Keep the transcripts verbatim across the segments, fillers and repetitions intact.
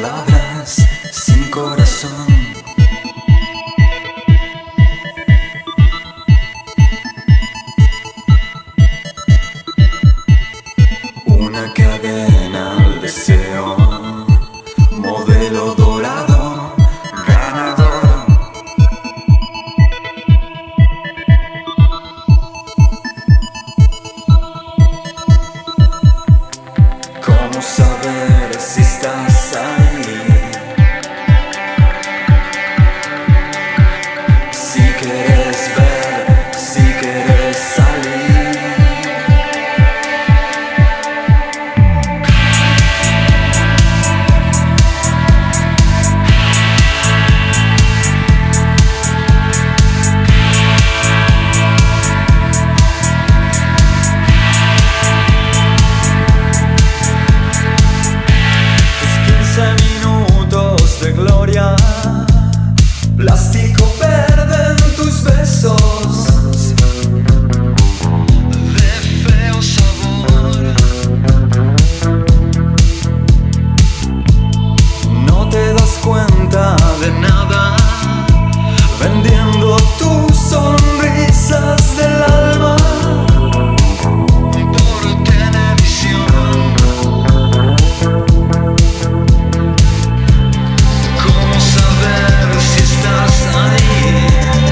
palabras sin corazón. Una cadena al deseo, modelo dorado, ganador. ¿Cómo saber si estás ahí? Si quieres ver, si quieres salir. Plástico verde en tus besos, de feo sabor. No te das cuenta de nada, vendiendo tus sonrisas del alma por televisión. ¿Cómo saber si estás ahí?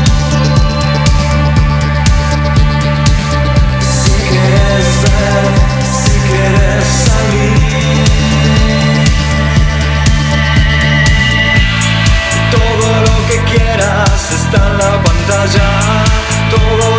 Si quieres ver, si quieres salir. Todo lo que quieras está en la pantalla. Todo